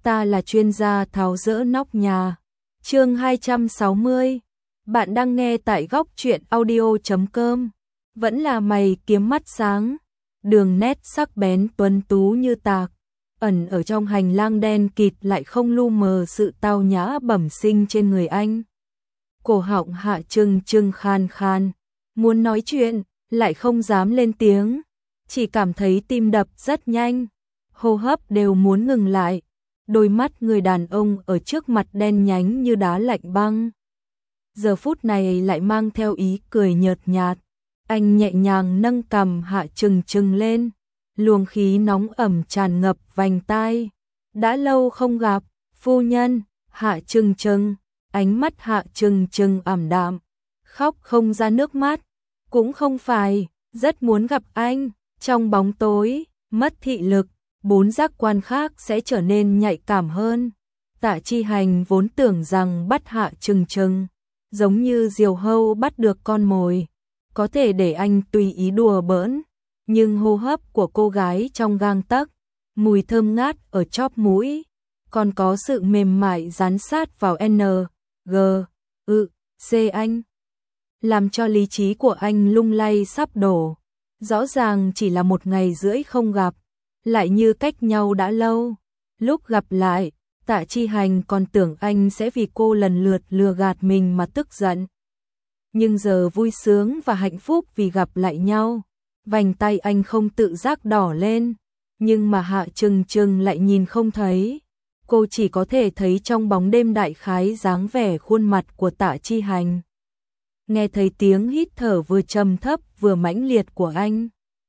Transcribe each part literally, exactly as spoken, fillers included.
ta là chuyên gia tháo dỡ nóc nhà. Chương hai trăm sáu mươi. Bạn đang nghe tại góc truyện audio chấm com. Vẫn là mày kiếm mắt sáng, đường nét sắc bén tuấn tú như tạc, ẩn ở trong hành lang đen kịt lại không lu mờ sự tao nhã bẩm sinh trên người anh. Cổ họng Hạ Trừng Trừng khan khan, muốn nói chuyện, lại không dám lên tiếng, chỉ cảm thấy tim đập rất nhanh, hô hấp đều muốn ngừng lại. Đôi mắt người đàn ông ở trước mặt đen nhánh như đá lạnh băng. Giờ phút này lại mang theo ý cười nhợt nhạt. Anh nhẹ nhàng nâng cằm Hạ Trừng Trừng lên, luồng khí nóng ẩm tràn ngập vành tai. Đã lâu không gặp, phu nhân. Hạ Trừng Trừng, ánh mắt Hạ Trừng Trừng ảm đạm, khóc không ra nước mắt, cũng không phải, rất muốn gặp anh. Trong bóng tối, mất thị lực, bốn giác quan khác sẽ trở nên nhạy cảm hơn. Tạ Chi Hành vốn tưởng rằng bắt Hạ Trừng Trừng giống như diều hâu bắt được con mồi, có thể để anh tùy ý đùa bỡn, nhưng hô hấp của cô gái trong gang tấc, mùi thơm ngát ở chóp mũi, còn có sự mềm mại dán sát vào N, G, ư, C anh, làm cho lý trí của anh lung lay sắp đổ. Rõ ràng chỉ là một ngày rưỡi không gặp, lại như cách nhau đã lâu. Lúc gặp lại, Tạ Chi Hành còn tưởng anh sẽ vì cô lần lượt lừa gạt mình mà tức giận. Nhưng giờ vui sướng và hạnh phúc vì gặp lại nhau, vành tay anh không tự giác đỏ lên, nhưng mà Hạ Trừng Trừng lại nhìn không thấy. Cô chỉ có thể thấy trong bóng đêm đại khái dáng vẻ khuôn mặt của Tạ Chi Hành. Nghe thấy tiếng hít thở vừa trầm thấp vừa mãnh liệt của anh.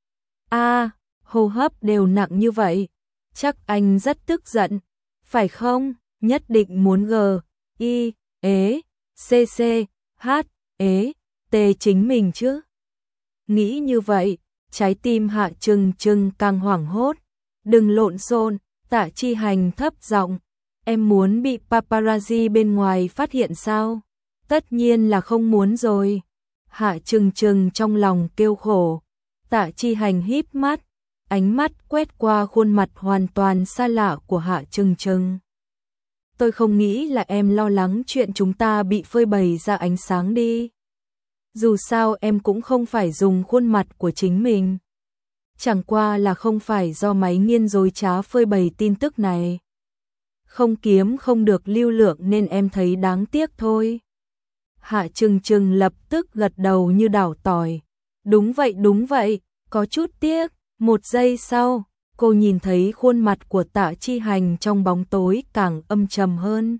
A, à, hô hấp đều nặng như vậy, chắc anh rất tức giận, phải không? Nhất định muốn G, I, ế, C, C, H, ế, T chính mình chứ. Nghĩ như vậy, trái tim Hạ Trừng Trừng càng hoảng hốt. Đừng lộn xộn, Tạ Chi Hành thấp giọng, em muốn bị paparazzi bên ngoài phát hiện sao? Tất nhiên là không muốn rồi. Hạ Trừng Trừng trong lòng kêu khổ. Tạ Chi Hành híp mắt, ánh mắt quét qua khuôn mặt hoàn toàn xa lạ của Hạ Trừng Trừng. Tôi không nghĩ là em lo lắng chuyện chúng ta bị phơi bày ra ánh sáng đi. Dù sao em cũng không phải dùng khuôn mặt của chính mình. Chẳng qua là không phải do máy nghiên dối trá phơi bày tin tức này. Không kiếm không được lưu lượng nên em thấy đáng tiếc thôi. Hạ Trừng Trừng lập tức gật đầu như đảo tỏi. Đúng vậy đúng vậy, có chút tiếc. Một giây sau, cô nhìn thấy khuôn mặt của Tạ Chi Hành trong bóng tối càng âm trầm hơn.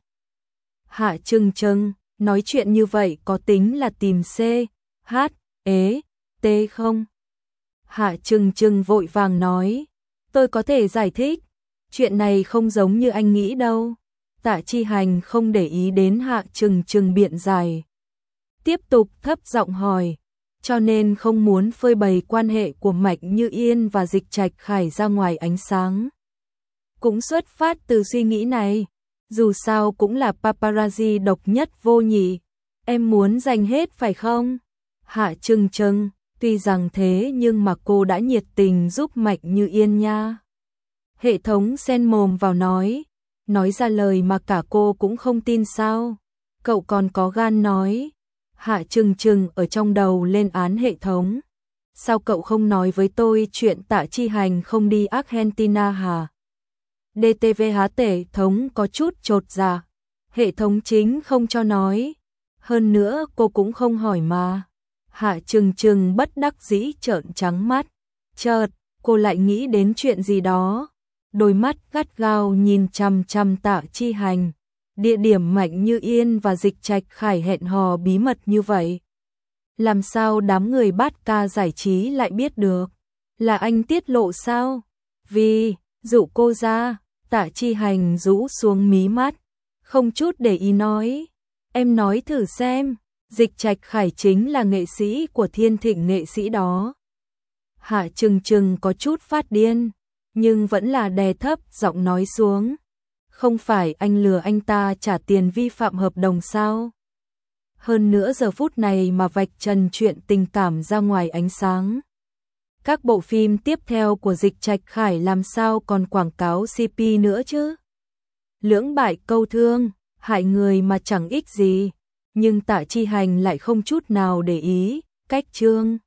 Hạ Trừng Trừng, nói chuyện như vậy có tính là tìm C, H, ế, T không? Hạ Trừng Trừng vội vàng nói, tôi có thể giải thích, chuyện này không giống như anh nghĩ đâu. Tạ Chi Hành không để ý đến Hạ Trừng Trừng biện giải, tiếp tục thấp giọng hỏi, cho nên không muốn phơi bày quan hệ của Mạch Như Yên và Dịch Trạch Khải ra ngoài ánh sáng. Cũng xuất phát từ suy nghĩ này, dù sao cũng là paparazzi độc nhất vô nhị, em muốn giành hết phải không? Hạ Trừng Trừng, tuy rằng thế nhưng mà cô đã nhiệt tình giúp Mạch Như Yên nha. Hệ thống xen mồm vào nói, nói ra lời mà cả cô cũng không tin sao? Cậu còn có gan nói. Hạ Trừng Trừng ở trong đầu lên án hệ thống. Sao cậu không nói với tôi chuyện Tạ Chi Hành không đi Argentina hả? đê tê vê há hệ thống có chút chột dạ. Hệ thống chính không cho nói. Hơn nữa cô cũng không hỏi mà. Hạ Trừng Trừng bất đắc dĩ trợn trắng mắt. Chợt, cô lại nghĩ đến chuyện gì đó. Đôi mắt gắt gao nhìn chằm chằm Tạ Chi Hành. Địa điểm Mạnh Như Yên và Dịch Trạch Khải hẹn hò bí mật như vậy. Làm sao đám người bát ca giải trí lại biết được? Là anh tiết lộ sao? Vì, dụ cô ra, Tạ Chi Hành rũ xuống mí mắt, không chút để ý nói. Em nói thử xem, Dịch Trạch Khải chính là nghệ sĩ của Thiên Thịnh nghệ sĩ đó. Hạ Trừng Trừng có chút phát điên, nhưng vẫn là đè thấp giọng nói xuống. Không phải anh lừa anh ta trả tiền vi phạm hợp đồng sao? Hơn nữa giờ phút này mà vạch trần chuyện tình cảm ra ngoài ánh sáng. Các bộ phim tiếp theo của Dịch Trạch Khải làm sao còn quảng cáo xê pê nữa chứ? lưỡng bại câu thương, hại người mà chẳng ích gì. Nhưng Tạ Chi Hành lại không chút nào để ý, cách Trương